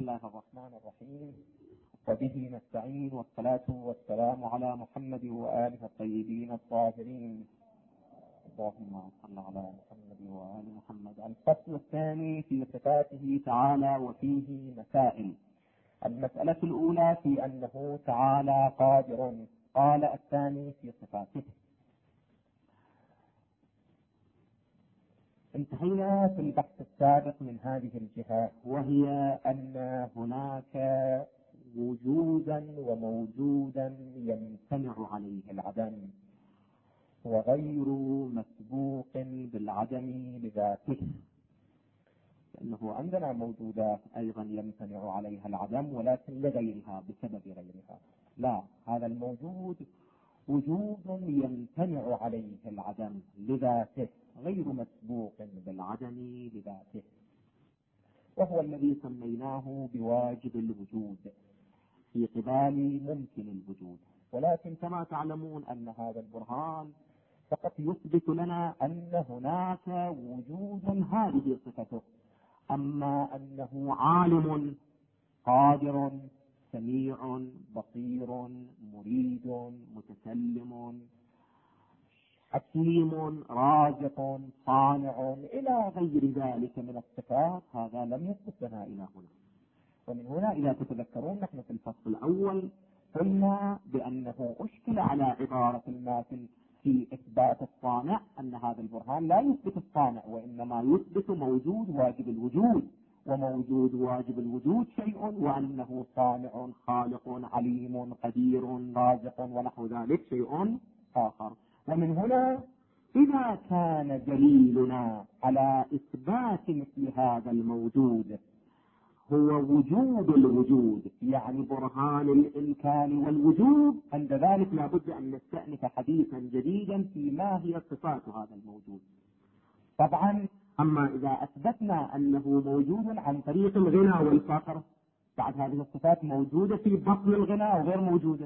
الله الرحمن الرحيم، وبه نستعين، والصلاة والسلام على محمد وآله الطيبين الطاهرين. اللهم صل على محمد وآل محمد. الفصل الثاني في صفاته تعالى وفيه مسائل. المسألة الأولى في أنه تعالى قادر، قال الثاني في صفاته. انتهينا في البحث السابق من هذه الجهة، وهي أن هناك وجودا وموجودا يمتنع عليه العدم وغير مسبوق بالعدم لذاته، لأنه عندنا موجودات أيضا يمتنع عليها العدم ولكن لغيرها بسبب غيرها. لا، هذا الموجود وجود يمتنع عليه العدم لذاته غير مسبوق بالعدم لذاته، وهو الذي سميناه بواجب الوجود في قبال ممكن الوجود. ولكن كما تعلمون أن هذا البرهان فقط يثبت لنا أن هناك وجود هذه صفته، أما أنه عالم قادر سميع بصير مريد متكلم حكيم رازق صانع إلى غير ذلك من الصفات، هذا لم يثبت لنا إلى هنا. ومن هنا إذا تتذكرون نحن في الفصل الأول قلنا بأنه أشكل على عبارة الماتن في إثبات الصانع، أن هذا البرهان لا يثبت الصانع وإنما يثبت موجود واجب الوجود، وموجود واجب الوجود شيء، وأنه صانع خالق عليم قدير رازق ونحو ذلك شيء آخر. ومن هنا إذا كان دليلنا على إثبات مثل هذا الموجود هو وجود الوجود، يعني برهان الإمكان والوجود، عند ذلك لا بد أن نستأنف حديثا جديدا في ما هي صفات هذا الموجود. طبعا أما إذا أثبتنا أنه موجود عن طريق الغنى والفقر، بعد هذه الصفات موجودة في بطن الغنى وغير موجودة.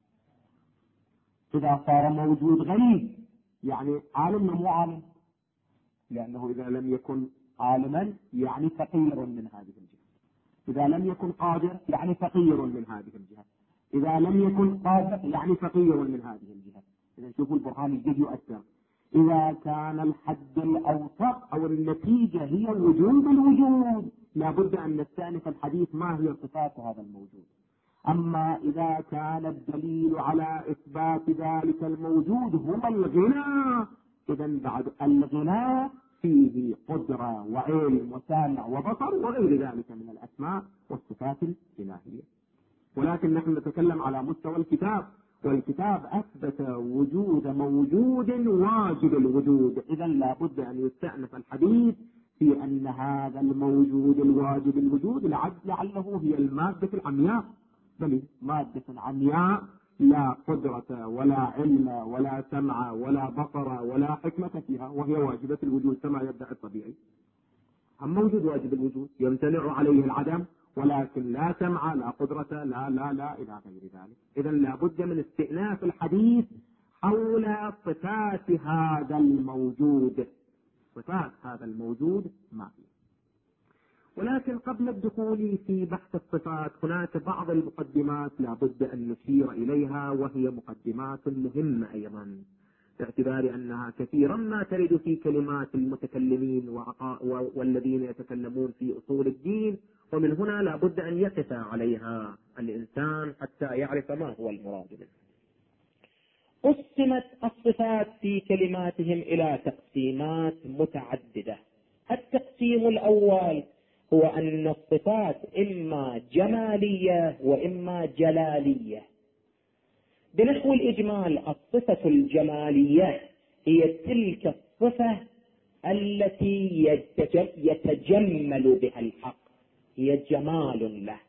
إذا صار موجود غني يعني عالم مو عالم، لأنه إذا لم يكن عالما يعني فقير من هذه الجهة، إذا لم يكن قادر يعني فقير من هذه الجهة، إذا لم يكن قادر يعني فقير من هذه الجهة. إذا شوفوا البرهان الجد يؤثر. إذا كان الحد الأوسط أو النتيجة هي وجود الوجود، لا بد أن نستأنف الحديث ما هي صفات هذا الموجود. أما إذا كان الدليل على إثبات ذلك الموجود هو الغنى، إذن بعد الغنى فيه قدرة وعلم وسامع وبصر وغير ذلك من الأسماء والصفات الإلهية. ولكن نحن نتكلم على مستوى الكتاب، والكتاب أثبت وجود موجود واجب الوجود، إذن لا بد أن يستأنف الحديث في أن هذا الموجود الواجب الوجود لعله هي المادة العمياء، بل مادة عمياء لا قدرة ولا علم ولا سمع ولا بصر ولا حكمة فيها، وهي واجبة الوجود كما يبدأ الطبيعي. أما موجود واجب الوجود يمتنع عليه العدم، ولكن لا سمع لا قدرة لا إلى غير ذلك. إذن لا بد من استئناف الحديث حول صفات هذا الموجود، صفات هذا الموجود ما هي. ولكن قبل الدخول في بحث الصفات هناك بعض المقدمات لا بد أن نشير إليها، وهي مقدمات مهمة أيضا، باعتبار أنها كثيرا ما ترد في كلمات المتكلمين والذين يتكلمون في أصول الدين، ومن هنا لا بد أن يقف عليها الإنسان حتى يعرف ما هو المراد منه. قسمت الصفات في كلماتهم إلى تقسيمات متعددة. التقسيم الأول هو أن الصفات إما جمالية وإما جلالية. بنحو الإجمال، الصفة الجمالية هي تلك الصفة التي يتجمل بها الحق، هي جمال له،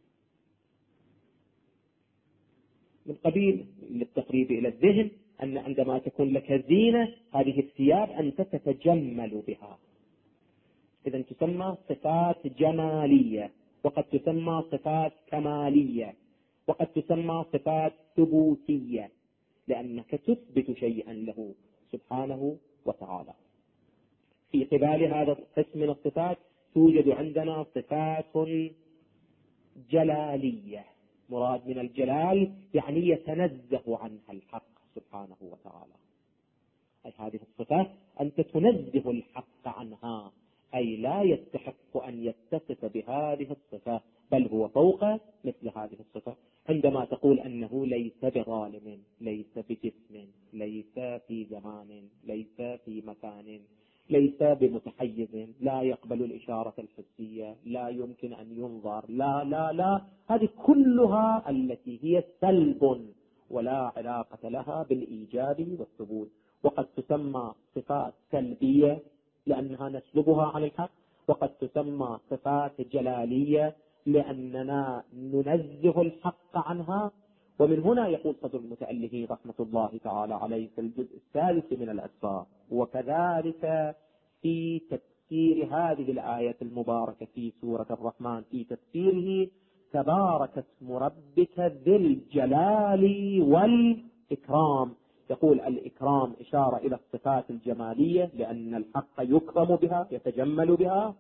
من قبيل للتقريب إلى الذهن أن عندما تكون لك زينة هذه الثياب أنت تتجمل بها، إذن تسمى صفات جمالية، وقد تسمى صفات كمالية، وقد تسمى صفات ثبوتية، لأنك تثبت شيئا له سبحانه وتعالى. في قبال هذا القسم من الصفات توجد عندنا صفات جلالية. مراد من الجلال يعني يتنزه عنها الحق سبحانه وتعالى. أي هذه الصفة أنت تنزه الحق عنها، أي لا يستحق أن يتصف بهذه الصفة، بل هو فوق مثل هذه الصفة. عندما تقول أنه ليس بظالم، ليس بجسم، ليس في زمان، ليس في مكان، ليس بمتحيز، لا يقبل الإشارة الحسية، لا يمكن أن ينظر، لا لا لا، هذه كلها التي هي سلب ولا علاقة لها بالإيجاب والثبوت. وقد تسمى صفات سلبية لأنها نسلبها عن الحق، وقد تسمى صفات جلالية لأننا ننزه الحق عنها. ومن هنا يقول صدر المتألفين رحمة الله تعالى عليه في الجزء الثالث من الأسفار: وكذلك في تفسير هذه الآية المباركة في سورة الرحمن، في تفسيره: تبارك اسم ربك ذي الجلال والإكرام. يقول الإكرام إشارة إلى الصفات الجمالية لأن الحق يكرم بها، يتجمل بها،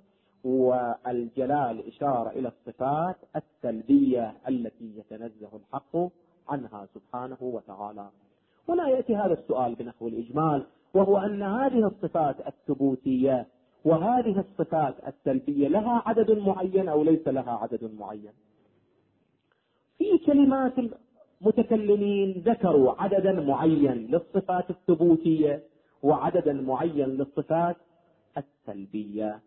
والجلال إشارة إلى الصفات السلبية التي يتنزه الحق عنها سبحانه وتعالى. هنا يأتي هذا السؤال بنحو الإجمال، وهو أن هذه الصفات الثبوتية وهذه الصفات السلبية لها عدد معين أو ليس لها عدد معين؟ في كلمات المتكلمين ذكروا عددا معين للصفات الثبوتية وعددا معين للصفات السلبية،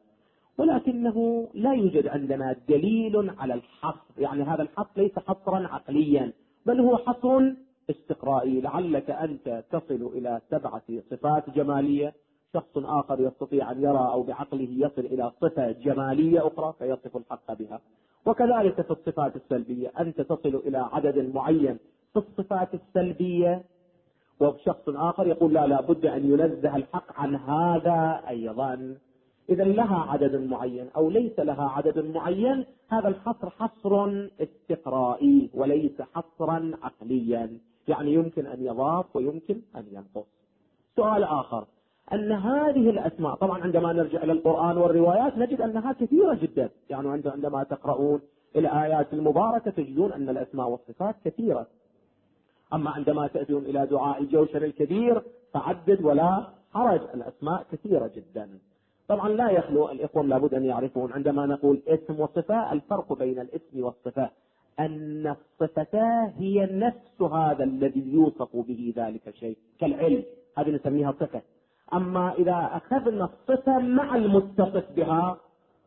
ولكنه لا يوجد عندنا دليل على الحصر. يعني هذا الحصر ليس حصرا عقليا بل هو حصر استقرائي. لعلك أنت تصل إلى 7 صفات جمالية، شخص آخر يستطيع أن يرى أو بعقله يصل إلى صفة جمالية أخرى فيصف الحق بها. وكذلك في الصفات السلبية أنت تصل إلى عدد معين في الصفات السلبية، وشخص آخر يقول لا بد أن ينزه الحق عن هذا أيضا. إذا لها عدد معين أو ليس لها عدد معين، هذا الحصر حصر استقرائي وليس حصرا عقليا، يعني يمكن أن يضاف ويمكن أن ينقص. سؤال آخر: أن هذه الأسماء، طبعا عندما نرجع إلى القرآن والروايات نجد أنها كثيرة جدا، يعني عندما تقرؤون الآيات المباركة تجدون أن الأسماء والصفات كثيرة. أما عندما تأتون إلى دعاء الجوشن الكبير فعدد ولا حرج، الأسماء كثيرة جدا. طبعا لا يخلو الإخوة لابد أن يعرفون عندما نقول اسم وصفة الفرق بين الاسم والصفة أن الصفة هي نفس هذا الذي يوصف به ذلك الشيء، كالعلم هذه نسميها صفة. أما إذا أخذنا الصفة مع المتصف بها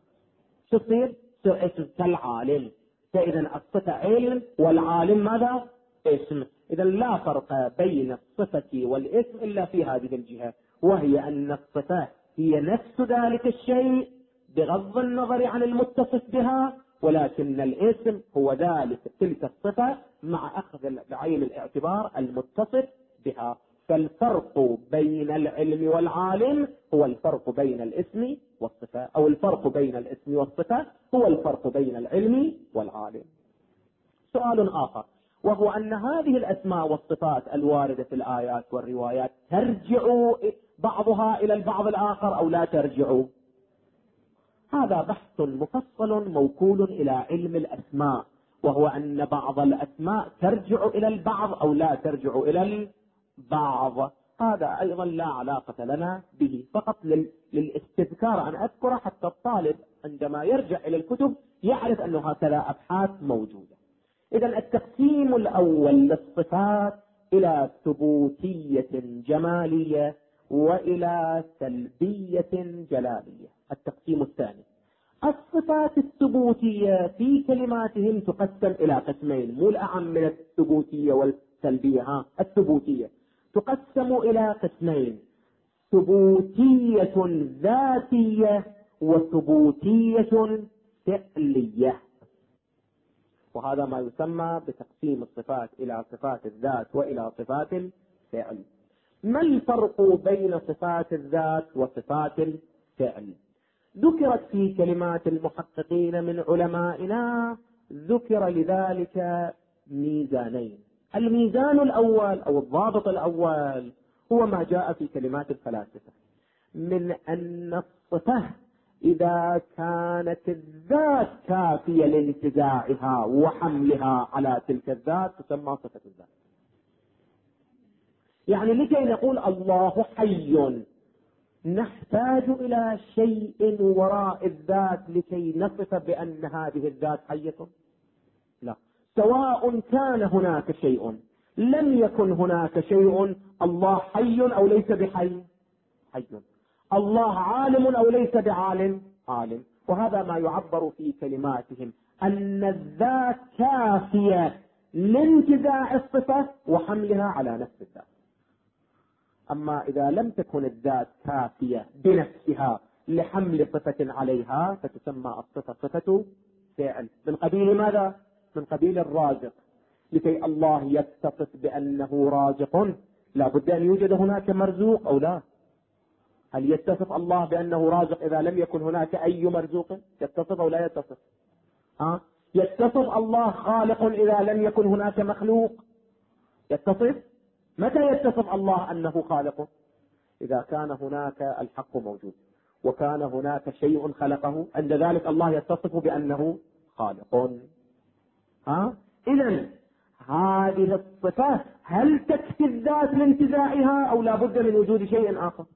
تصير اسم كالعالم، فإذا الصفة علم والعالم ماذا؟ اسم. إذا لا فرق بين الصفة والاسم إلا في هذه الجهة، وهي أن الصفة هي نفس ذلك الشيء بغض النظر عن المتصف بها، ولكن الاسم هو تلك الصفة مع أخذ بعين الاعتبار المتصف بها. فالفرق بين العلم والعالم هو الفرق بين الاسم والصفة، أو الفرق بين الاسم والصفة هو الفرق بين العلم والعالم. سؤال آخر، وهو أن هذه الأسماء والصفات الواردة في الآيات والروايات ترجع بعضها إلى البعض الآخر أو لا ترجع؟ هذا بحث مفصل موكول إلى علم الأسماء، وهو أن بعض الأسماء ترجع إلى البعض أو لا ترجع إلى البعض. هذا أيضا لا علاقة لنا به، فقط للاستذكار أن أذكر حتى الطالب عندما يرجع إلى الكتب يعرف أن هكذا أبحاث موجودة. إذا التقسيم الأول للصفات إلى ثبوتية جمالية وإلى سلبية جلالية. التقسيم الثاني: الصفات الثبوتية في كلماتهم تقسم إلى قسمين، مو الأعم من الثبوتية والسلبية، الثبوتية تقسم إلى قسمين: ثبوتية ذاتية وثبوتية فعلية. وهذا ما يسمى بتقسيم الصفات إلى صفات الذات وإلى صفات الفعل. ما الفرق بين صفات الذات وصفات الفعل؟ ذكرت في كلمات المحققين من علمائنا، ذكر لذلك ميزانين. الميزان الأول أو الضابط الأول هو ما جاء في كلمات الفلاسفة من أن الصفة إذا كانت الذات كافية لانتزاعها وحملها على تلك الذات تسمى صفة الذات. يعني لكي نقول الله حي نحتاج إلى شيء وراء الذات لكي نصف بأن هذه الذات حية؟ لا. سواء كان هناك شيء لم يكن هناك شيء، الله حي أو ليس بحي حي، الله عالم أو ليس بعالم عالم. وهذا ما يعبر في كلماتهم أن الذات كافية لانتزاع الصفة وحملها على نفس الذات. أما إذا لم تكن الذات كافية بنفسها لحمل صفة عليها فتسمى الصفة صفة فعل. من قبيل ماذا؟ من قبيل الرازق. لكي الله يتصف بأنه رازق لا بد أن يوجد هناك مرزوق أو لا؟ هل يتصف الله بأنه رازق إذا لم يكن هناك أي مرزوق؟ يتصف أو لا يتصف؟ يتصف الله خالق إذا لم يكن هناك مخلوق؟ يتصف؟ متى يتصف الله أنه خالق؟ إذا كان هناك الحق موجود وكان هناك شيء خلقه، عند ذلك الله يتصف بأنه خالق. إذن هذه الصفات هل تكفي الذات لانتزاعها أو لا بد من وجود شيء آخر؟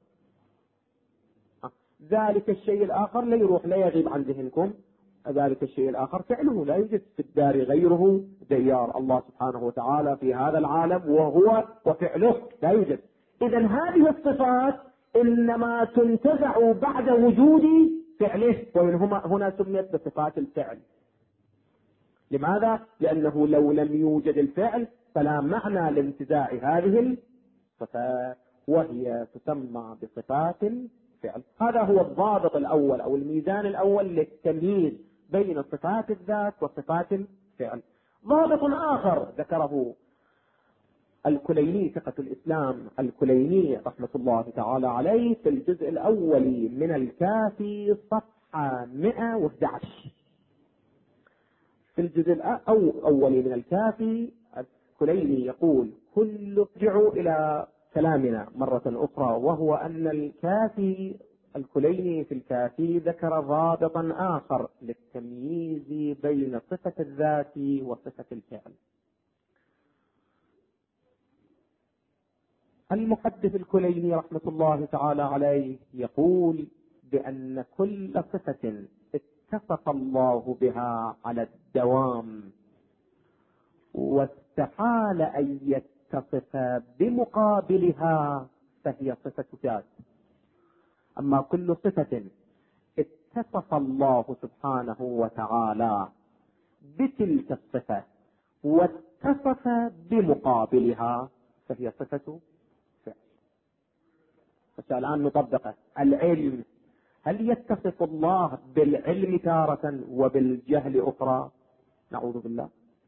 ذلك الشيء الآخر لا يروح لا يغيب عن ذهنكم. ذلك الشيء الآخر فعله، لا يوجد في الدار غيره ديار الله سبحانه وتعالى في هذا العالم وهو وفعله لا يوجد. إذن هذه الصفات إنما تنتزع بعد وجود فعله، ومن هنا سميت بصفات الفعل. لماذا؟ لأنه لو لم يوجد الفعل فلا معنى لانتزاع هذه الصفات، وهي تسمى بصفات الفعل. هذا هو الضابط الأول أو الميزان الأول للتمييز بين صفات الذات وصفات الفعل. ضابط آخر ذكره الكليني ثقة الإسلام الكليني رحمة الله تعالى عليه في الجزء الأول من الكافي صفحة 111. في الجزء الأول من الكافي الكليني يقول: كل ارجعوا إلى كلامنا مرة أخرى، وهو أن الكافي الكليني في الكافي ذكر ضابطا آخر للتمييز بين صفة الذات وصفة الفعل. المحدث الكليني رحمة الله تعالى عليه يقول بأن كل صفة اتصف الله بها على الدوام واستحال أن يتصف بمقابلها فهي صفة ذات. أما كل صفة اتصف الله سبحانه وتعالى بتلك الصفة واتصف بمقابلها فهي صفة فعل. الآن نطبقه. العلم، هل يتصف الله بالعلم تارة وبالجهل أخرى؟ نعوذ بالله.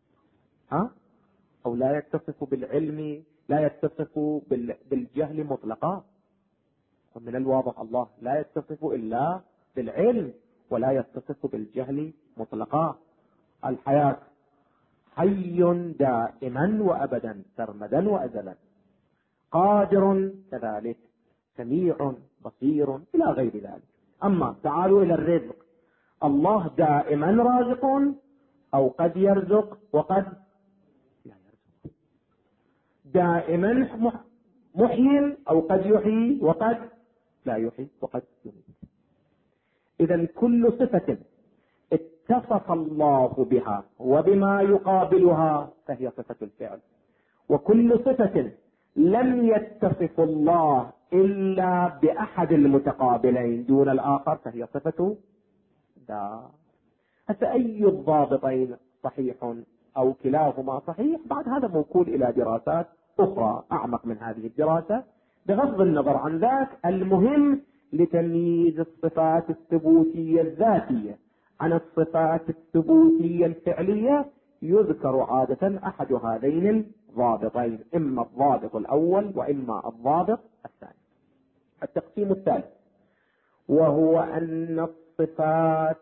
أو لا يتصف بالعلم، لا يتصف بالجهل مطلقا. ومن الواضح الله لا يتصف إلا بالعلم ولا يتصف بالجهل مطلقا. الحياة حي دائما وأبدا سرمدا وأزلا، قادر كذلك، سميع بصير إلى غير ذلك. أما تعالوا إلى الرزق، الله دائما رازق أو قد يرزق وقد لا يرزق، دائما محيي أو قد يحيي وقد لا يحيي وقد يميت. إذن كل صفة اتصف الله بها وبما يقابلها فهي صفة الفعل، وكل صفة لم يتصف الله إلا بأحد المتقابلين دون الآخر فهي صفة ذات. فأي الضابطين صحيح أو كلاهما صحيح؟ بعد هذا موكول إلى دراسات أخرى أعمق من هذه الدراسة بغض النظر عن ذاك. المهم لتمييز الصفات الثبوتية الذاتية عن الصفات الثبوتية الفعلية يذكر عادة أحد هذين الضابطين، إما الضابط الأول وإما الضابط الثاني. التقسيم الثالث وهو أن الصفات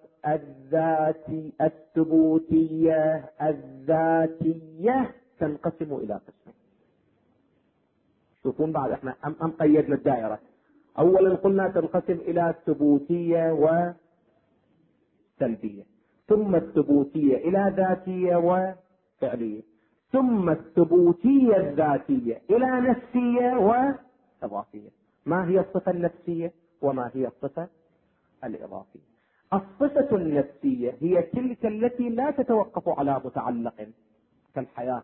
الثبوتية الذاتية تنقسم إلى قسمين. شوفون بعد احنا أم قيدنا الدائرة. أولا قلنا تنقسم إلى ثبوتية سلبية، ثم الثبوتية إلى ذاتية وفعلية، ثم الثبوتية الذاتية إلى نفسية وإضافية. ما هي الصفة النفسية وما هي الصفة الإضافية؟ الصفة النفسية هي تلك التي لا تتوقف على متعلق كالحياة،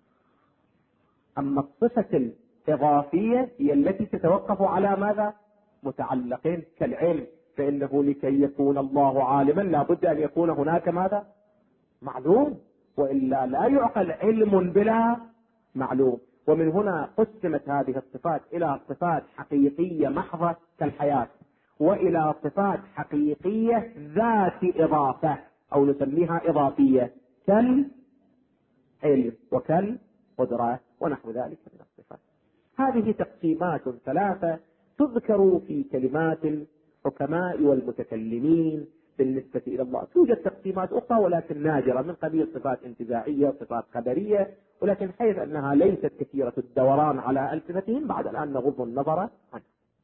أما الصفة الإضافية هي التي تتوقف على ماذا؟ متعلقين كالعلم، فإنه لكي يكون الله عالما لا بد أن يكون هناك ماذا؟ معلوم، وإلا لا يعقل علم بلا معلوم. ومن هنا قسمت هذه الصفات إلى صفات حقيقية محضة كالحياة، وإلى صفات حقيقية ذات إضافة أو نسميها إضافية كالعلم وكالقدرة ونحو ذلك من الصفات. هذه تقسيمات ثلاثة تذكر في كلمات الحكماء والمتكلمين بالنسبة إلى الله. توجد تقسيمات أخرى ولكن نادرة من قبيل صفات انتزاعية وصفات خبرية، ولكن حيث أنها ليست كثيرة الدوران على ألسنتهم بعد الآن نغض النظر عنها.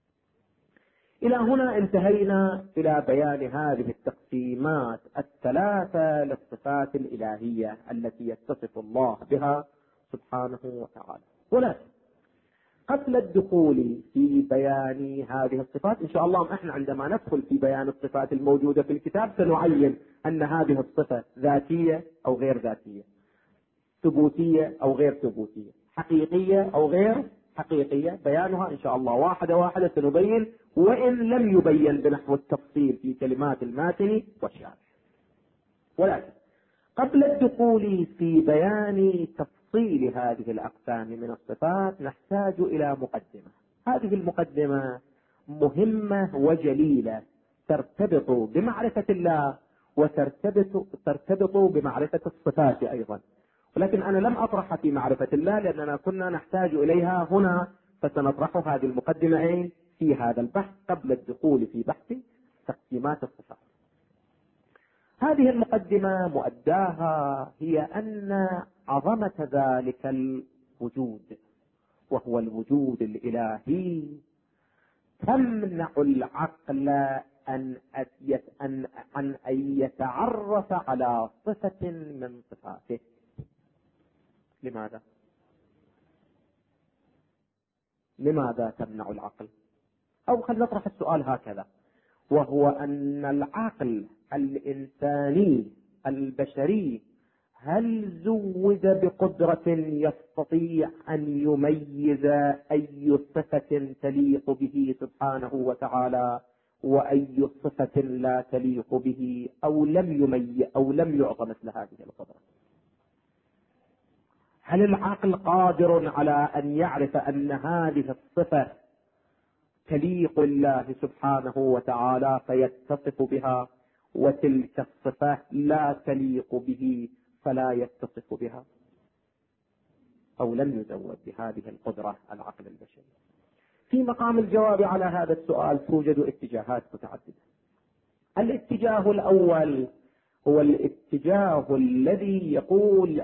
إلى هنا انتهينا إلى بيان هذه التقسيمات الثلاثة للصفات الإلهية التي يتصف الله بها سبحانه وتعالى. ولكن قبل الدخول في بيان هذه الصفات إن شاء الله احنا عندما ندخل في بيان الصفات الموجودة في الكتاب سنعين أن هذه الصفة ذاتية أو غير ذاتية، ثبوتية أو غير ثبوتية، حقيقية أو غير حقيقية. بيانها إن شاء الله واحدة واحدة سنبين، وإن لم يبين بنحو التفصيل في كلمات الماتن والشارح. ولكن قبل الدخول في بيان تفصيل هذه الأقسام من الصفات نحتاج إلى مقدمة. هذه المقدمة مهمة وجليلة ترتبط بمعرفة الله وترتبط بمعرفة الصفات أيضا، ولكن أنا لم أطرحها في معرفة الله لأننا كنا نحتاج إليها هنا، فسنطرح هذه المقدمة في هذا البحث قبل الدخول في بحث تقسيمات الصفات. هذه المقدمة مؤداها هي أن عظمة ذلك الوجود وهو الوجود الإلهي تمنع العقل أن يتعرف على صفة من صفاته. لماذا تمنع العقل؟ أو خلينا نطرح السؤال هكذا، وهو أن العقل الإنساني البشري هل زود بقدرة يستطيع أن يميز أي صفة تليق به سبحانه وتعالى وأي صفة لا تليق به، أو لم يعطى مثل هذه القدرة؟ هل العقل قادر على أن يعرف أن هذه الصفة تليق الله سبحانه وتعالى فيتصف بها، وتلك الصفة لا تليق به فلا يتصف بها؟ أو لم يزود بهذه القدرة العقل البشري؟ في مقام الجواب على هذا السؤال توجد اتجاهات متعددة. الاتجاه الأول هو الاتجاه الذي يقول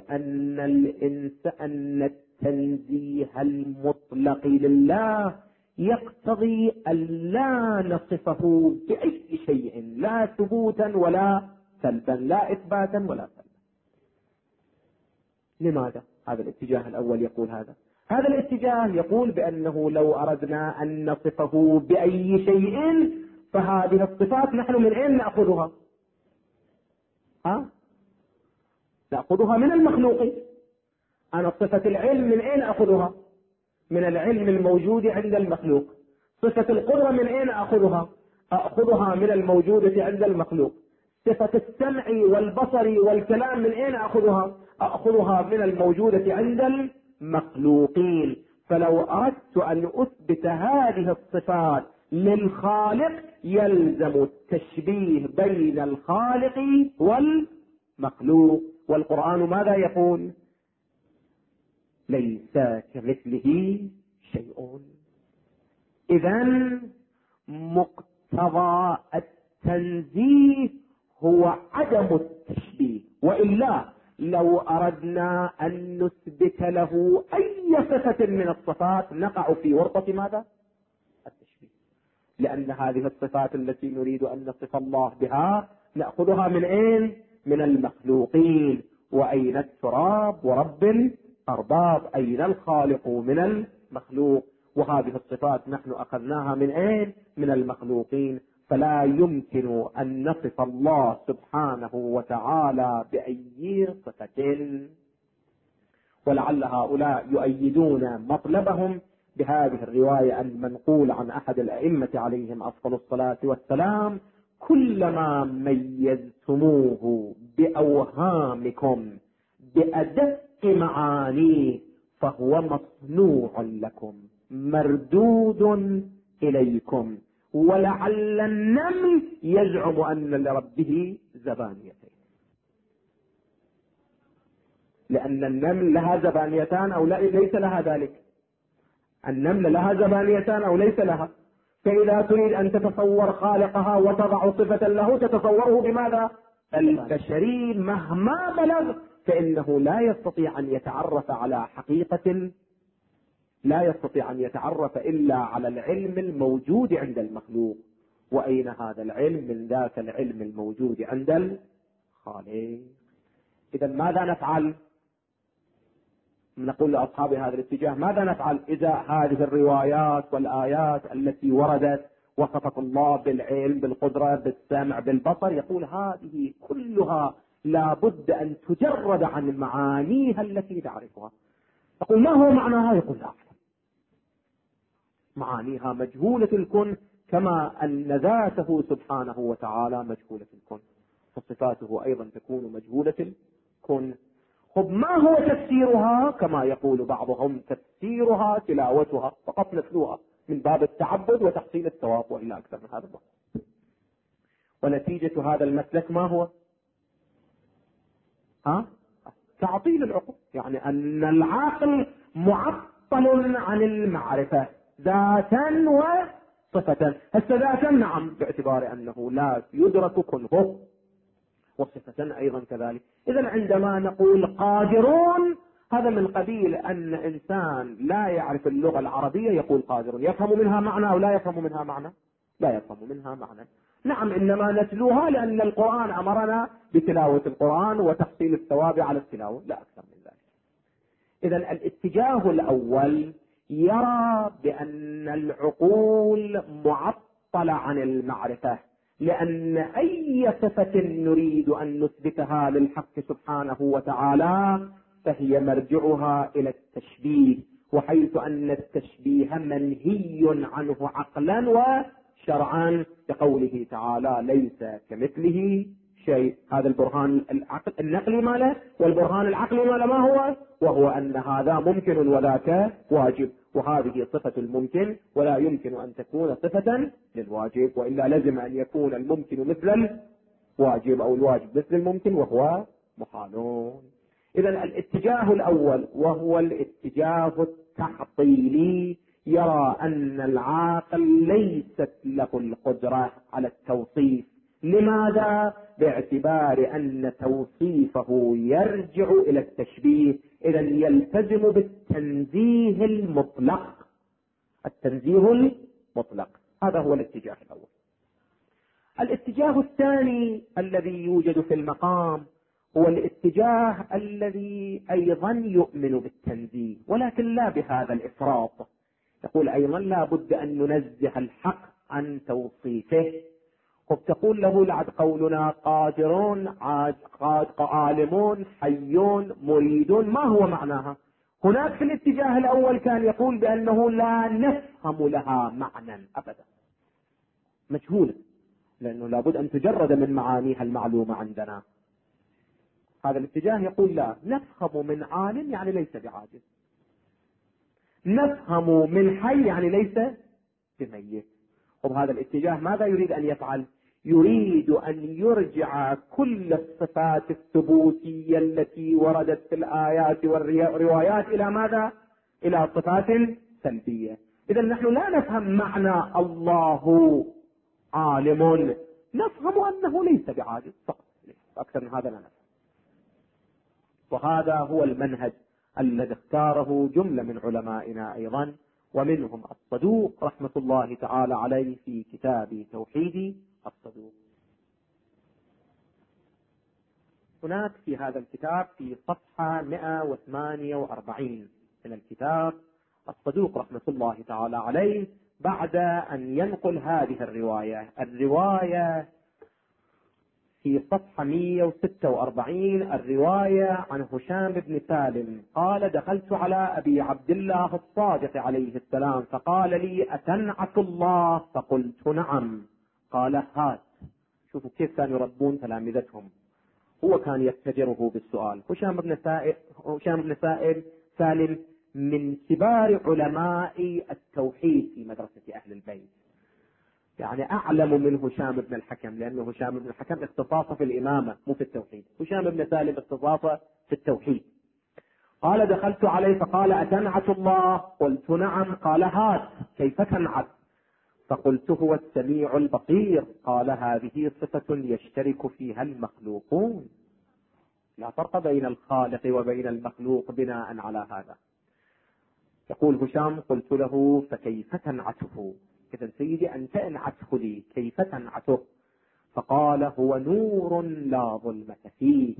أن التنزيه المطلق لله يقتضي أن لا نصفه بأي شيء، لا ثبوتا ولا سلبا، لا إثباتا ولا سلبا. لماذا هذا الاتجاه الأول يقول هذا؟ هذا الاتجاه يقول بأنه لو أردنا أن نصفه بأي شيء فهذه الصفات نحن من أين نأخذها؟ نأخذها من المخلوق. أنا صفة العلم من أين أخذها؟ من العلم الموجود عند المخلوق. صفة القدرة من أين أخذها؟ أخذها من الموجودة عند المخلوق. صفة السمع والبصر والكلام من أين أخذها؟ أخذها من الموجودة عند المخلوقين. فلو أردت أن أثبت هذه الصفات للخالق يلزم التشبيه بين الخالق والمخلوق، والقرآن ماذا يقول؟ ليس كمثله شيء. إذن مقتضى التنزيه هو عدم التشبيه، وإلا لو أردنا أن نثبت له أي صفة من الصفات نقع في ورطة ماذا؟ التشبيه، لأن هذه الصفات التي نريد أن نصف الله بها نأخذها من أين؟ من المخلوقين. وأين التراب ورب الأرباب؟ أين الخالق من المخلوق؟ وهذه الصفات نحن أخذناها من أين؟ من المخلوقين. فلا يمكن أن نصف الله سبحانه وتعالى بأي صفة. ولعل هؤلاء يؤيدون مطلبهم بهذه الرواية المنقول عن أحد الأئمة عليهم أفضل الصلاة والسلام: كلما ميزتموه بأوهامكم بأدق معانيه فهو مصنوع لكم مردود إليكم. ولعل النمل يزعم أن لربه زبانيتين، لأن النمل لها زبانيتان أو ليس لها ذلك. النمل لها زبانيتان أو ليس لها. فإذا تريد أن تتصور خالقها وتضع صفة له تتصوره بماذا؟ البشري مهما بلغ، فإنه لا يستطيع أن يتعرف على حقيقة، لا يستطيع أن يتعرف إلا على العلم الموجود عند المخلوق. وأين هذا العلم من ذاك العلم الموجود عند الخالق؟ إذا ماذا نفعل؟ نقول لأصحاب هذا الاتجاه: ماذا نفعل إذا هذه الروايات والآيات التي وردت وصفت الله بالعلم، بالقدرة، بالسمع، بالبصر؟ يقول هذه كلها لا بد أن تجرد عن معانيها التي تعرفها. يقول ما هو معناها؟ يقول لا أعلم. معانيها مجهولة الكون، كما أن ذاته سبحانه وتعالى مجهولة الكون، فصفاته أيضا تكون مجهولة الكون. خب ما هو تفسيرها؟ كما يقول بعضهم: تفسيرها تلاوتها، فقط نتلوها من باب التعبد وتحصيل الثواب، وإلا أكثر من هذا. ونتيجة هذا المسلك ما هو؟ تعطيل العقل، يعني أن العقل معطل عن المعرفة ذاتا وصفة. ذاتا نعم باعتبار أنه لا يدرك كنه، وصفة أيضا كذلك. إذن عندما نقول قادرون، هذا من قبيل أن إنسان لا يعرف اللغة العربية يقول قادرون، يفهم منها معنى أو لا يفهم منها معنى؟ لا يفهم منها معنى. نعم، إنما نتلوها لأن القرآن أمرنا بتلاوة القرآن وتحصيل الثواب على التلاوة، لا أكثر من ذلك. إذن الاتجاه الأول يرى بأن العقول معطلة عن المعرفة، لأن أي صفة نريد أن نثبتها للحق سبحانه وتعالى فهي مرجعها إلى التشبيه، وحيث أن التشبيه منهي عنه عقلا وشرعا، بقوله تعالى: ليس كمثله شيء. هذا البرهان النقلي ماله، والبرهان العقلي ماله ما هو؟ وهو أن هذا ممكن وذاك واجب، وهذه صفة الممكن، ولا يمكن أن تكون صفة للواجب، وإلا لازم أن يكون الممكن مثل الواجب أو الواجب مثل الممكن، وهو محالون. إذن الاتجاه الأول وهو الاتجاه التعطيلي يرى أن العاقل ليست له القدرة على التوصيف. لماذا؟ باعتبار أن توصيفه يرجع إلى التشبيه. إذن يلتزم بالتنزيه المطلق، التنزيه المطلق. هذا هو الاتجاه الأول. الاتجاه الثاني الذي يوجد في المقام هو الاتجاه الذي أيضا يؤمن بالتنزيه، ولكن لا بهذا الإفراط. يقول أيضا لا بد أن ننزه الحق عن توصيفه. تقول له: لعد قولنا قادرون، عالمون، حيون، مريدون، ما هو معناها؟ هناك في الاتجاه الأول كان يقول بأنه لا نفهم لها معنى أبدا، مجهولة، لأنه لابد أن تجرد من معانيها المعلومة عندنا. هذا الاتجاه يقول لا نفهم من عالم يعني ليس بعاجز، نفهم من حي يعني ليس بميت. وبهذا الاتجاه ماذا يريد أن يفعل؟ يريد أن يرجع كل الصفات الثبوتية التي وردت في الآيات والروايات إلى ماذا؟ إلى صفات سلبية. إذا نحن لا نفهم معنى الله عالم، نفهم أنه ليس بعاجز فقط، أكثر من هذا لا نفهم. وهذا هو المنهج الذي اختاره جملة من علمائنا أيضا، ومنهم الصدوق رحمة الله تعالى عليه في كتاب توحيد الصدوق. هناك في هذا الكتاب في صفحة 148 من الكتاب الصدوق رحمة الله تعالى عليه، بعد أن ينقل هذه الرواية في صفحة 146 الرواية عن هشام بن سالم قال: دخلت على أبي عبد الله الصادق عليه السلام فقال لي: أتنعت الله؟ فقلت: نعم. قال: هات. شوفوا كيف كانوا يربون تلامذتهم، هو كان يتجره بالسؤال. هشام بن سالم من كبار علماء التوحيد في مدرسة أهل البيت، يعني أعلم من هشام بن الحكم، لأنه هشام بن الحكم اختصاصه في الإمامة مو في التوحيد، هشام بن سالم اختصاصه في التوحيد. قال: دخلت عليه فقال: أتنعت الله؟ قلت: نعم. قال: هات. كيف تنعت؟ فقلت: هو السميع البصير. قال: هذه صفة يشترك فيها المخلوقون، لا فرق بين الخالق وبين المخلوق بناء على هذا. يقول هشام: قلت له: فكيف تنعته؟ إذا سيدي أنت انعته لي، كيف تنعته؟ فقال: هو نور لا ظلمة فيه،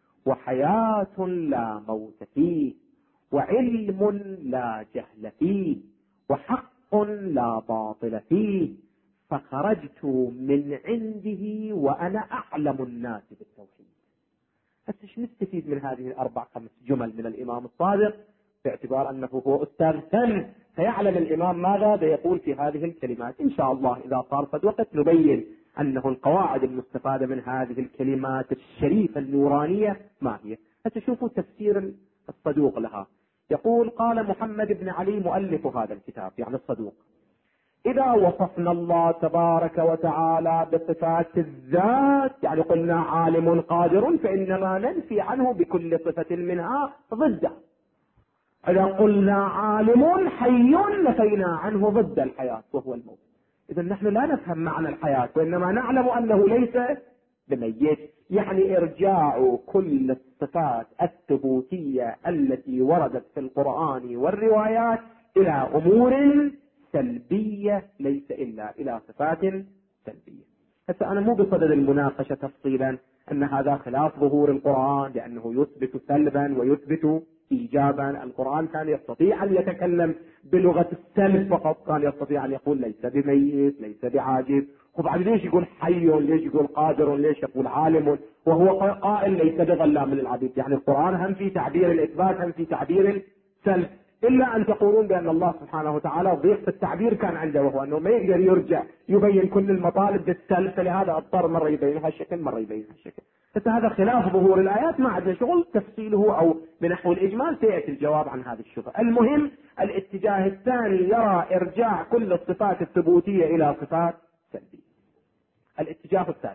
وحياة لا موت فيه، وعلم لا جهل فيه، وحق لا باطل فيه، فخرجت من عنده وأنا أعلم الناس بالتوحيد. بس ايش نستفيد من هذه 4-5 جمل من الإمام الصادق، باعتبار أنه هو أستاذ فن فيعلم الإمام ماذا سيقول في هذه الكلمات. إن شاء الله إذا صار قد وقت نبين أنه القواعد المستفادة من هذه الكلمات الشريفة النورانية ما هي. فتشوفوا تفسير الصدوق لها. يقول: قال محمد بن علي مؤلف هذا الكتاب يعني الصدوق: إذا وصفنا الله تبارك وتعالى بصفات الذات، يعني قلنا عالم قادر، فإنما ننفي عنه بكل صفة منها ضده. إذا قلنا عالم حي نفينا عنه ضد الحياة وهو الموت. إذا نحن لا نفهم معنى الحياة، وإنما نعلم أنه ليس بميت. يعني إرجاع كل الصفات الثبوتية التي وردت في القرآن والروايات إلى أمور سلبية، ليس إلا إلى صفات سلبية. هسه أنا مو بصدد المناقشة تفصيلا أن هذا خلاف ظهور القرآن، لأنه يثبت سلبا ويثبت إيجابا. القرآن كان يستطيع أن يتكلم بلغة السلب فقط، كان يستطيع أن يقول ليس بميت، ليس بعاجز. وبعد ليش يقول حي، ليش يقول قادر، ليش يقول عالم، وهو قائل ليس بظلام للعبيد. يعني القرآن هم في تعبير الإثبات هم في تعبير السلب، إلا أن تقولون بأن الله سبحانه وتعالى ضيق في التعبير كان عنده، وهو أنه ما يقدر يرجع يبين كل المطالب بالسلب، فلهذا اضطر مرة يبينها الشكل مرة يبينها الشكل. هذا خلاف ظهور الآيات، ما عندنا شغل تفصيله أو بنحو الإجمال، سيأتي الجواب عن هذه الشبهة. المهم الاتجاه الثاني يرى إرجاع كل الصفات الثبوتية إلى صفات سلبية. الاتجاه الثالث،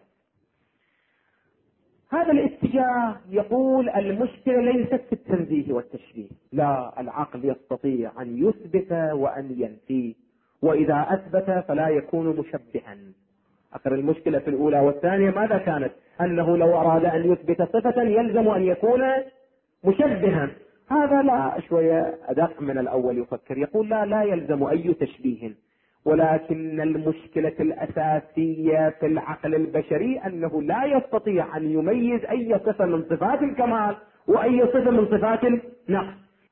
هذا الاتجاه يقول المشكلة ليست في التنزيه والتشبيه، لا، العقل يستطيع أن يثبت وأن ينفي، وإذا أثبت فلا يكون مشبها. أخر المشكلة في الأولى والثانية ماذا كانت؟ أنه لو أراد أن يثبت صفة يلزم أن يكون مشبها. هذا لا، شوية أدق من الأول يفكر، يقول لا يلزم أي تشبيه، ولكن المشكلة الأساسية في العقل البشري أنه لا يستطيع أن يميز أي صفة من صفات الكمال وأي صفة من صفات النقص.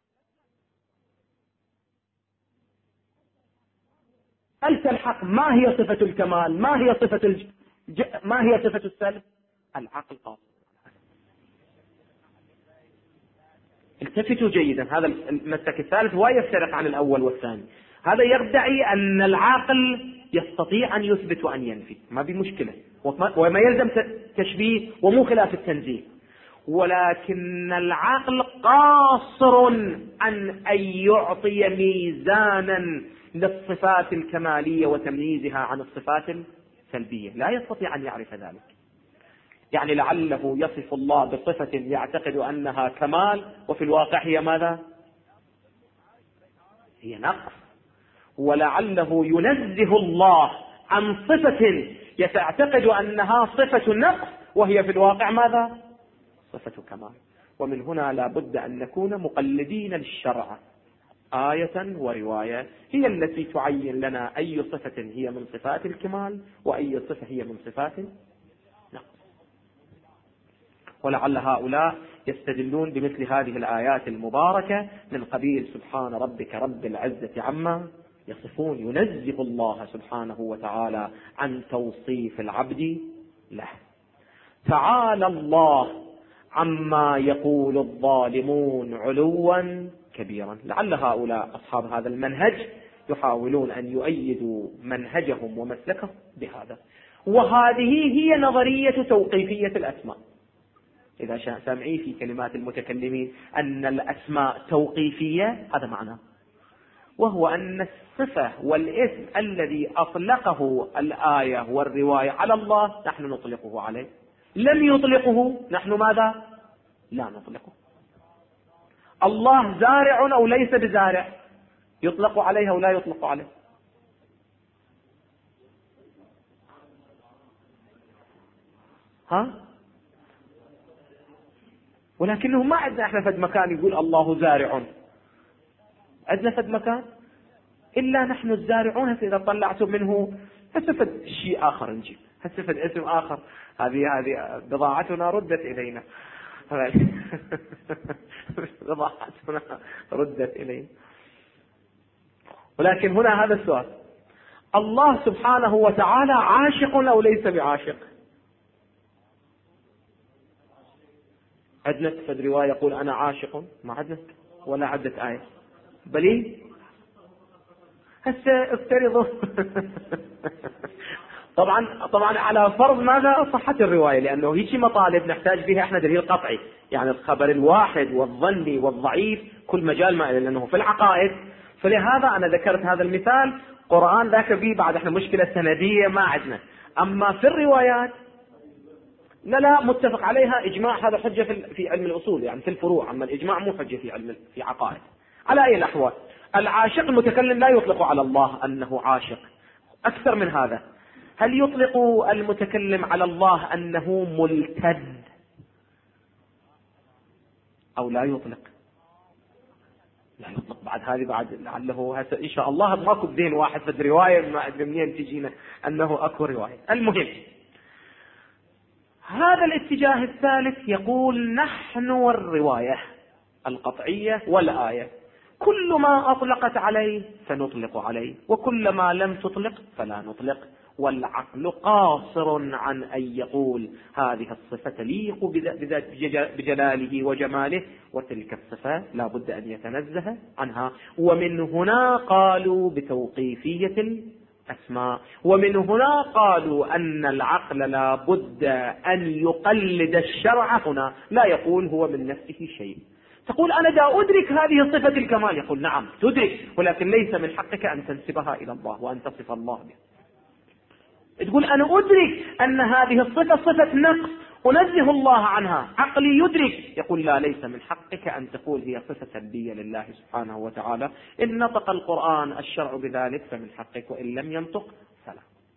أليس الحق ما هي صفة الكمال؟ ما هي صفة ما هي صفة السلب؟ العقل قاصر. التفتوا جيدا، هذا المسلك الثالث هو يفترق عن الأول والثاني. هذا يدعي أن العاقل يستطيع أن يثبت وأن ينفي، ما بمشكلة، وما يلزم تشبيه ومو خلاف التنزيه، ولكن العقل قاصر عن أن يعطي ميزانا للصفات الكمالية وتمييزها عن الصفات السلبية، لا يستطيع أن يعرف ذلك. يعني لعله يصف الله بصفة يعتقد أنها كمال وفي الواقع هي ماذا؟ هي نقص. ولعله ينزه الله عن صفة يعتقد أنها صفة نقص وهي في الواقع ماذا؟ صفة كمال. ومن هنا لا بد أن نكون مقلدين للشرع، آية ورواية هي التي تعين لنا أي صفة هي من صفات الكمال وأي صفة هي من صفات النقص. ولعل هؤلاء يستدلون بمثل هذه الآيات المباركة من قبيل سبحان ربك رب العزة عما يصفون، ينزه الله سبحانه وتعالى عن توصيف العبد له. تعالى الله عما يقول الظالمون علوا كبيرا. لعل هؤلاء أصحاب هذا المنهج يحاولون أن يؤيدوا منهجهم ومسلكهم بهذا، وهذه هي نظرية توقيفية الأسماء. إذا سامعي في كلمات المتكلمين أن الأسماء توقيفية، هذا معناه، وهو أن الصفة والاسم الذي أطلقه الآية والرواية على الله نحن نطلقه عليه، لم يطلقه نحن ماذا؟ لا نطلقه. الله زارع أو ليس بزارع، يطلق عليه أو لا يطلق عليه؟ ولكنه ما عندنا احنا فد مكان يقول الله زارع، عندنا فد مكان إلا نحن الزارعون. إذا طلعتم منه هسفد شيء آخر نجيب، هسفد اسم آخر، هذه بضاعتنا ردت إلينا بضاعتنا ردت إلينا. ولكن هنا هذا السؤال، الله سبحانه وتعالى عاشق أو ليس بعاشق؟ عدنا في رواية يقول أنا عاشق، ما عدنا ولا عدت آية بلي هسه افترضوا طبعا على فرض ماذا؟ صحة الرواية، لأنه هيك مطالب نحتاج بها احنا دليل قطعي، يعني الخبر الواحد والظني والضعيف كل مجال ما لأنه في العقائد. فلهذا أنا ذكرت هذا المثال. قرآن ذاك به بعد احنا مشكلة سندية ما عندنا، أما في الروايات لا متفق عليها إجماع، هذا حجة في علم الأصول يعني في الفروع، أما الإجماع مو حجة في عقائد. على أي الأحوال العاشق المتكلم لا يطلق على الله أنه عاشق. أكثر من هذا، هل يطلق المتكلم على الله أنه ملتد أو لا يطلق؟ لا يطلق. بعد هذه بعد لعله إن شاء الله ماكو بدين واحد في الرواية ما أدري منين تجينا أنه أكو رواية. المهم هذا الاتجاه الثالث يقول نحن والرواية القطعية والآية كل ما أطلقت عليه فنطلق عليه، وكل ما لم تطلق فلا نطلق. والعقل قاصر عن أن يقول هذه الصفة تليق بجلاله وجماله، وتلك الصفة لا بد أن يتنزه عنها. ومن هنا قالوا بتوقيفية الأسماء، ومن هنا قالوا أن العقل لا بد أن يقلد الشرع. هنا لا يقول هو من نفسه شيء. تقول أنا دا أدرك هذه صفة الكمال، يقول نعم تدرك، ولكن ليس من حقك أن تنسبها إلى الله وأن تصف الله بها. تقول أنا أدرك أن هذه الصفة صفة نقص أنزه الله عنها، عقلي يدرك، يقول لا، ليس من حقك أن تقول هي صفة سلبية لله سبحانه وتعالى. إن نطق القرآن الشرع بذلك فمن حقك، وإن لم ينطق فلا.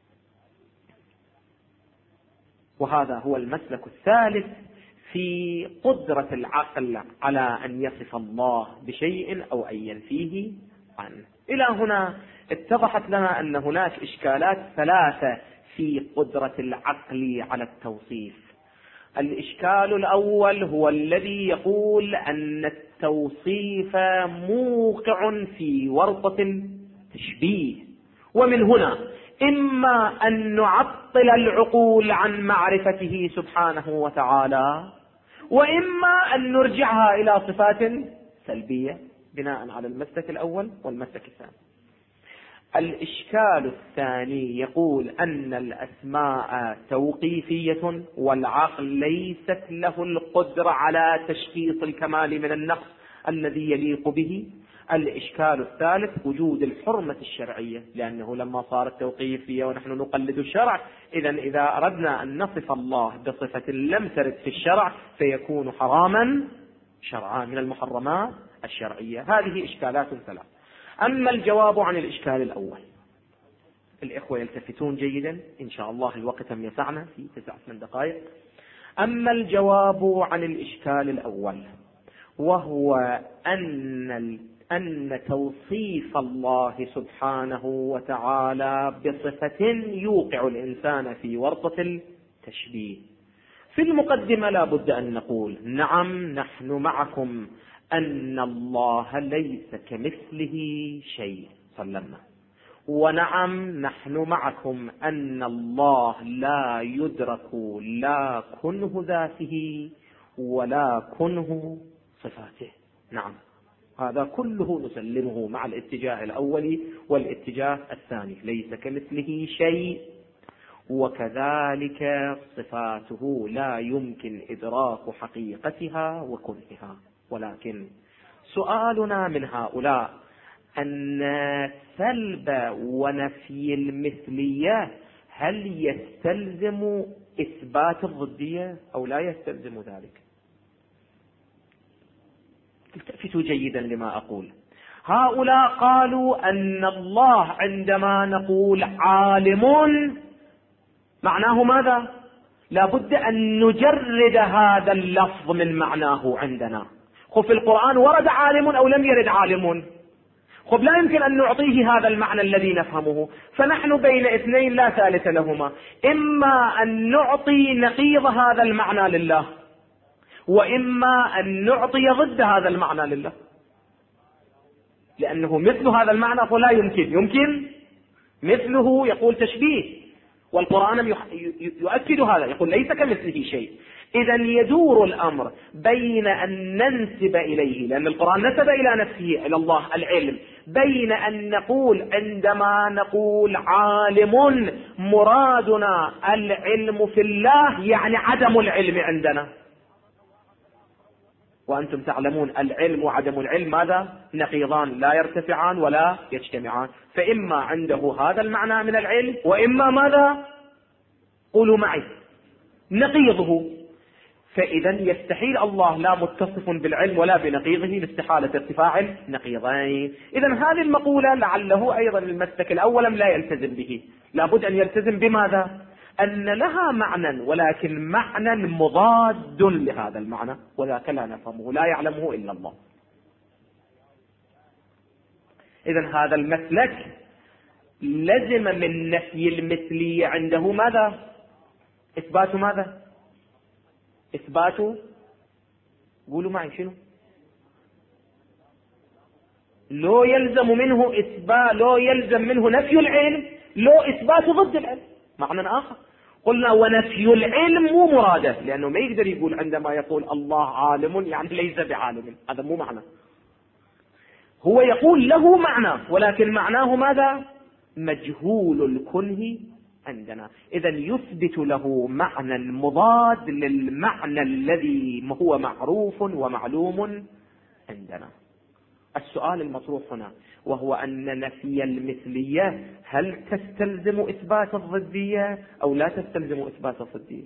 وهذا هو المسلك الثالث في قدرة العقل على أن يصف الله بشيء أو أن ينفيه عنه. إلى هنا اتضحت لنا أن هناك إشكالات ثلاثة في قدرة العقل على التوصيف. الإشكال الأول هو الذي يقول أن التوصيف موقع في ورطة التشبيه، ومن هنا إما أن نعطل العقول عن معرفته سبحانه وتعالى، وإما أن نرجعها إلى صفات سلبية بناء على المسلك الأول والمسلك الثاني. الإشكال الثاني يقول أن الأسماء توقيفية والعقل ليست له القدرة على تشخيص الكمال من النقص الذي يليق به. الإشكال الثالث وجود الحرمة الشرعية، لأنه لما صارت توقيفية ونحن نقلد الشرع، إذا أردنا أن نصف الله بصفة لم ترد في الشرع فيكون حراما شرعا من المحرمات الشرعية. هذه إشكالات ثلاث. أما الجواب عن الإشكال الأول، الإخوة يلتفتون جيدا إن شاء الله، الوقت لم يسعنا في 9 دقائق. أما الجواب عن الإشكال الأول وهو أن توصيف الله سبحانه وتعالى بصفة يوقع الإنسان في ورطة التشبيه، في المقدمة لا بد أن نقول نعم نحن معكم أن الله ليس كمثله شيء سلمنا، ونعم نحن معكم أن الله لا يدرك لا كنه ذاته ولا كنه صفاته. نعم هذا كله نسلمه مع الاتجاه الأول والاتجاه الثاني، ليس كمثله شيء، وكذلك صفاته لا يمكن إدراك حقيقتها وكنهها. ولكن سؤالنا من هؤلاء أن سلب ونفي المثلية هل يستلزم إثبات الضدية أو لا يستلزم ذلك؟ التفتوا جيدا لما أقول. هؤلاء قالوا أن الله عندما نقول عالم معناه ماذا؟ لا بد أن نجرد هذا اللفظ من معناه عندنا. في القرآن ورد عالم أو لم يرد عالم؟ لا يمكن أن نعطيه هذا المعنى الذي نفهمه، فنحن بين اثنين لا ثالث لهما، إما أن نعطي نقيض هذا المعنى لله، وإما أن نعطي ضد هذا المعنى لله، لأنه مثل هذا المعنى فلا يمكن مثله يقول تشبيه، والقرآن يؤكد هذا، يقول ليس كمثله شيء. إذا يدور الأمر بين أن ننسب إليه، لأن القرآن نسب إلى نفسه إلى الله العلم، بين أن نقول عندما نقول عالم مرادنا العلم في الله يعني عدم العلم عندنا، وأنتم تعلمون العلم وعدم العلم ماذا؟ نقيضان لا يرتفعان ولا يجتمعان، فإما عنده هذا المعنى من العلم وإما ماذا؟ قولوا معي نقيضه. فإذا يستحيل الله لا متصف بالعلم ولا بنقيضه لاستحالة ارتفاع النقيضين. إذا هذه المقولة لعله أيضا المسلك الأول لا يلتزم به، لابد أن يلتزم بماذا؟ أن لها معنى ولكن معنى مضاد لهذا المعنى، وذاك لا نفهمه لا يعلمه إلا الله. إذا هذا المسلك لزم من نفي المثلية عنده ماذا؟ إثبات ماذا؟ إثبات، قولوا معي شنو؟ لو يلزم منه إثبات، لو يلزم منه نفي العلم، لو إثبات ضد العلم، معنى آخر. قلنا ونفي العلم مو مراده، لأنه ما يقدر يقول عندما يقول الله عالم يعني ليس بعالم، هذا مو معنى. هو يقول له معنى ولكن معناه ماذا؟ مجهول الكنه عندنا. إذا يثبت له معنى مضاد للمعنى الذي هو معروف ومعلوم عندنا. السؤال المطروح هنا وهو أن نفي المثلية هل تستلزم إثبات الضدية أو لا تستلزم إثبات الضدية؟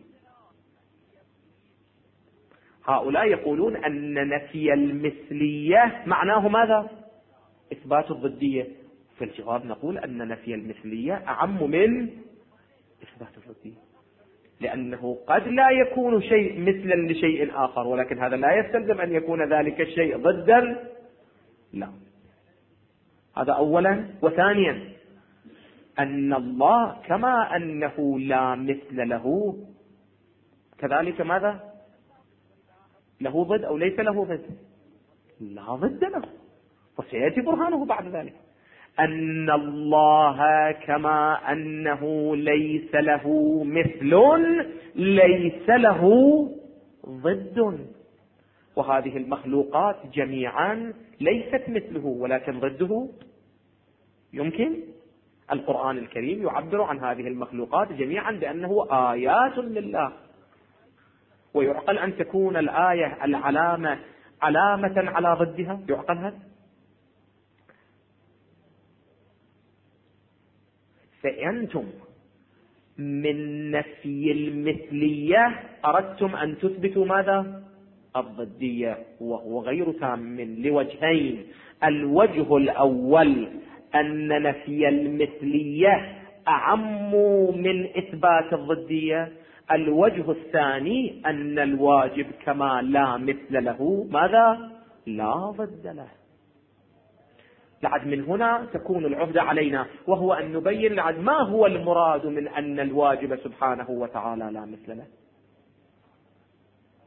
هؤلاء يقولون أن نفي المثلية معناه ماذا؟ إثبات الضدية. في الجواب نقول أن نفي المثلية أعم من إثبات الضدية، لأنه قد لا يكون شيء مثلا لشيء آخر، ولكن هذا لا يستلزم أن يكون ذلك الشيء ضدا، لا. هذا أولا. وثانيا أن الله كما أنه لا مثل له كذلك ماذا؟ له ضد أو ليس له ضد؟ لا ضد له، وسيأتي برهانه بعد ذلك. أن الله كما أنه ليس له مثل ليس له ضد، وهذه المخلوقات جميعا ليست مثله ولكن ضده يمكن. القرآن الكريم يعبر عن هذه المخلوقات جميعا بأنه آيات لله، ويعقل أن تكون الآية العلامة علامة على ضدها، يعقل هذا. فأنتم من نفي المثلية أردتم أن تثبتوا ماذا؟ الضدية، وهو غير تام لوجهين. الوجه الأول أن نفي المثلية أعم من إثبات الضدية. الوجه الثاني أن الواجب كما لا مثل له ماذا؟ لا ضد له. لعد من هنا تكون العهدة علينا، وهو أن نبين لعد ما هو المراد من أن الواجب سبحانه وتعالى لا مثل له.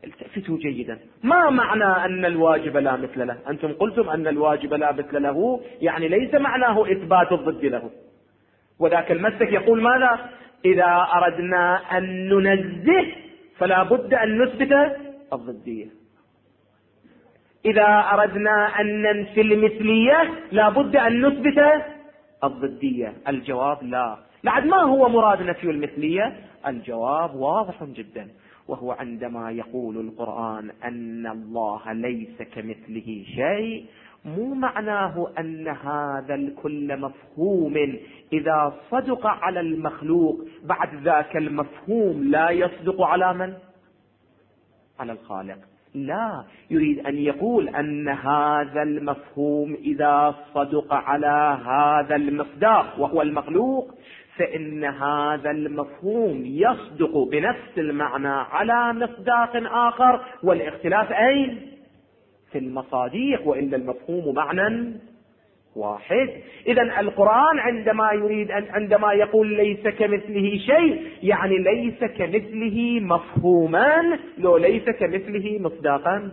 التفتوا جيدا، ما معنى أن الواجب لا مثل له؟ أنتم قلتم أن الواجب لا مثل له، يعني ليس معناه إثبات الضد له. وذاك المسلك يقول ماذا؟ إذا أردنا أن ننزه فلا بد أن نثبت الضدية، إذا أردنا أن ننفي المثلية لا بد أن نثبت الضدية. الجواب لا. لعد ما هو مراد نفي المثلية؟ الجواب واضح جدا، وهو عندما يقول القرآن أن الله ليس كمثله شيء، مو معناه أن هذا الكل مفهوم إذا صدق على المخلوق بعد ذاك المفهوم لا يصدق على من؟ على الخالق. لا، يريد أن يقول أن هذا المفهوم إذا صدق على هذا المصداق وهو المخلوق، فإن هذا المفهوم يصدق بنفس المعنى على مصداق آخر، والاختلاف أين؟ في المصاديق، وإلا المفهوم معنى واحد. إذن القرآن عندما يقول ليس كمثله شيء، يعني ليس كمثله مفهوما، لو ليس كمثله مصداقا.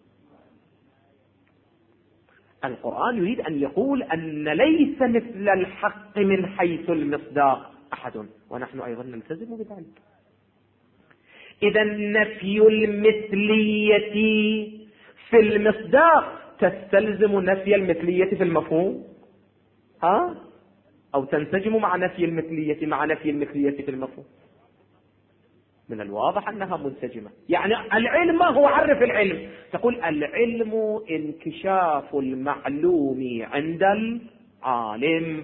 القرآن يريد أن يقول أن ليس مثل الحق من حيث المصداق أحد، ونحن أيضا نلتزم بذلك. إذن نفي المثلية في المصداق تستلزم نفي المثلية في المفهوم، أو تنسجم مع نفي المثلية في المفهوم؟ من الواضح أنها منسجمة. يعني العلم، هو عرف العلم، تقول العلم انكشاف المعلوم عند العالم.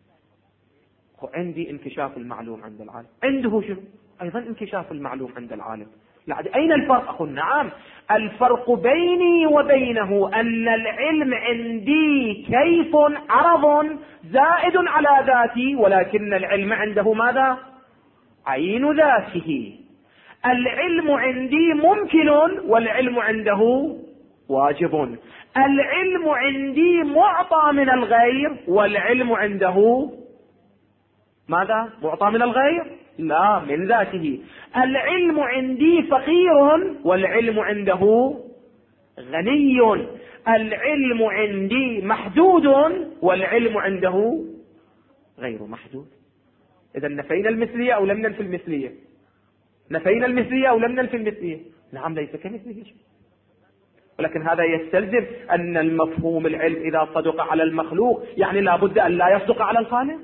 عندي انكشاف المعلوم عند العالم، عنده شنو؟ أيضا انكشاف المعلوم عند العالم. أين الفرق؟ أقول نعم، الفرق بيني وبينه أن العلم عندي كيف عرض زائد على ذاتي، ولكن العلم عنده ماذا؟ عين ذاته. العلم عندي ممكن والعلم عنده واجب. العلم عندي معطى من الغير والعلم عنده ماذا؟ معطى من الغير؟ لا، من ذاته. العلم عندي فقير والعلم عنده غني. العلم عندي محدود والعلم عنده غير محدود. إذا نفينا المثلية أو لم ننفي المثلية؟ نفينا المثلية أو لم ننفي المثلية؟ نعم، ليس كمثله شيء. ولكن هذا يستلزم أن المفهوم العلم إذا صدق على المخلوق يعني لا بد أن لا يصدق على الخالق.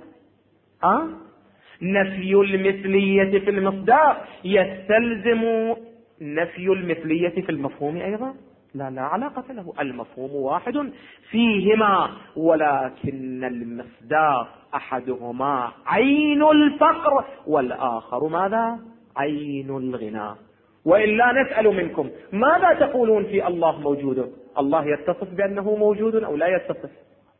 نفي المثلية في المصداق يستلزم نفي المثلية في المفهوم أيضا؟ لا علاقة له، المفهوم واحد فيهما، ولكن المصداق أحدهما عين الفقر والآخر ماذا؟ عين الغنى. وإلا نسأل منكم ماذا تقولون في الله موجود؟ الله يتصف بأنه موجود أو لا يتصف؟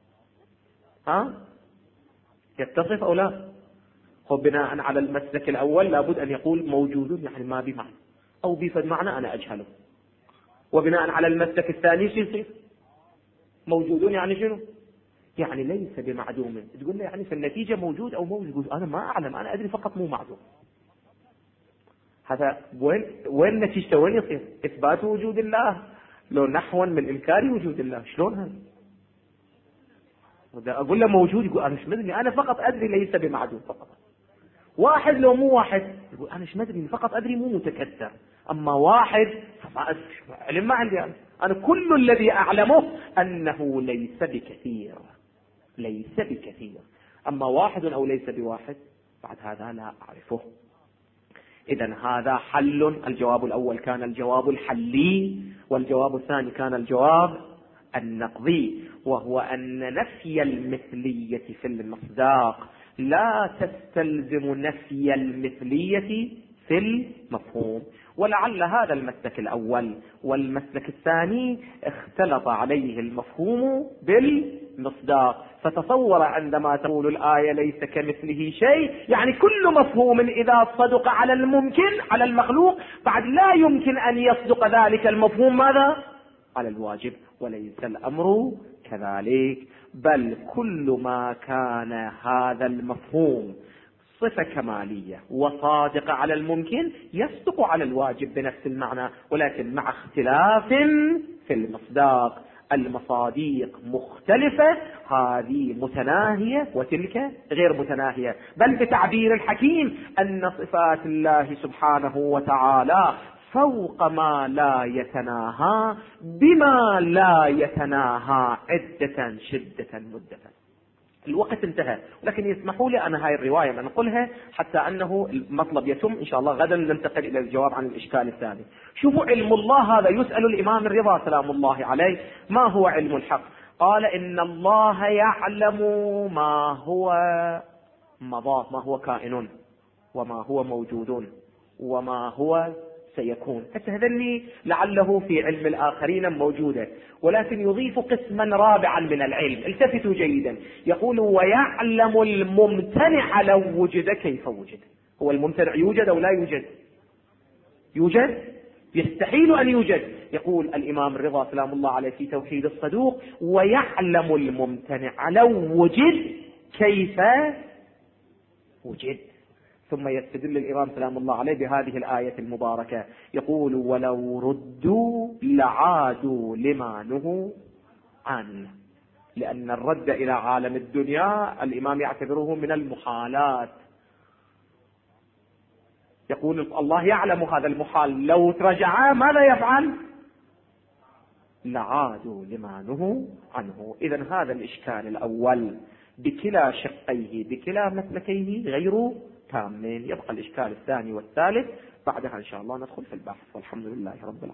يتصف أو لا؟ بناء على المسلك الأول لابد أن يقول موجود يعني ما بمعنى أو بفد معنى أنا أجهله. وبناء على المسلك الثاني شو يصير؟ موجود يعني شنو؟ يعني ليس بمعدوم. تقول لي يعني في النتيجة موجود أو موجود، أنا ما أعلم، أنا أدري فقط مو معدوم. هذا وين نتيجته؟ وين يصير؟ إثبات وجود الله لو نحوا من إنكار وجود الله. شلون هذا؟ أقول له موجود يقول أنا مدري، أنا فقط أدري ليس بمعدوم فقط. واحد لو مو واحد يقول أنا مدري، فقط أدري مو متكثر. أما واحد علم ما عندي، أنا كل الذي أعلمه أنه ليس بكثير، ليس بكثير. أما واحد أو ليس بواحد بعد هذا لا أعرفه. إذن هذا حل. الجواب الأول كان الجواب الحلي، والجواب الثاني كان الجواب النقضي، وهو أن نفي المثلية في المصداق لا تستلزم نفي المثلية في المفهوم. ولعل هذا المسلك الأول والمسلك الثاني اختلط عليه المفهوم بالمصداق. فتصور عندما تقول الآية ليس كمثله شيء، يعني كل مفهوم إذا صدق على الممكن على المخلوق بعد لا يمكن أن يصدق ذلك المفهوم ماذا؟ على الواجب. وليس الأمر كذلك، بل كل ما كان هذا المفهوم صفة كمالية وصادقة على الممكن يصدق على الواجب بنفس المعنى، ولكن مع اختلاف في المصداق. المصاديق مختلفة، هذه متناهية وتلك غير متناهية. بل بتعبير الحكيم أن صفات الله سبحانه وتعالى فوق ما لا يتناهى بما لا يتناهى عدة شدة مدة. الوقت انتهى، لكن يسمحوا لي أنا هاي الرواية أن أقولها حتى أنه المطلب يتم إن شاء الله. غدا ننتقل إلى الجواب عن الإشكال الثاني. شوفوا علم الله هذا يسأل الإمام الرضا سلام الله عليه ما هو علم الحق؟ قال إن الله يعلم ما هو مضى، ما هو كائن، وما هو موجود، وما هو سيكون. هذني لعله في علم الآخرين موجودة، ولكن يضيف قسما رابعا من العلم. التفتوا جيدا، يقول ويعلم الممتنع لو وجد كيف وجد. هو الممتنع يوجد أو لا يوجد؟ يوجد، يستحيل أن يوجد. يقول الإمام الرضا سلام الله عليه في توحيد الصدوق ويعلم الممتنع لو وجد كيف وجد. ثم يستدل الإمام سلام الله عليه بهذه الآية المباركة، يقول ولو ردوا لعادوا لما نهوا عنه. لأن الرد إلى عالم الدنيا الإمام يعتبره من المحالات. يقول الله يعلم هذا المحال، لو ترجعا ماذا يفعل؟ لعادوا لما نهوا عنه. إذن هذا الإشكال الأول بكلا شقيه بكلا مسلكيه غير تامين. يبقى الإشكال الثاني والثالث بعدها إن شاء الله ندخل في البحث، والحمد لله رب العالمين.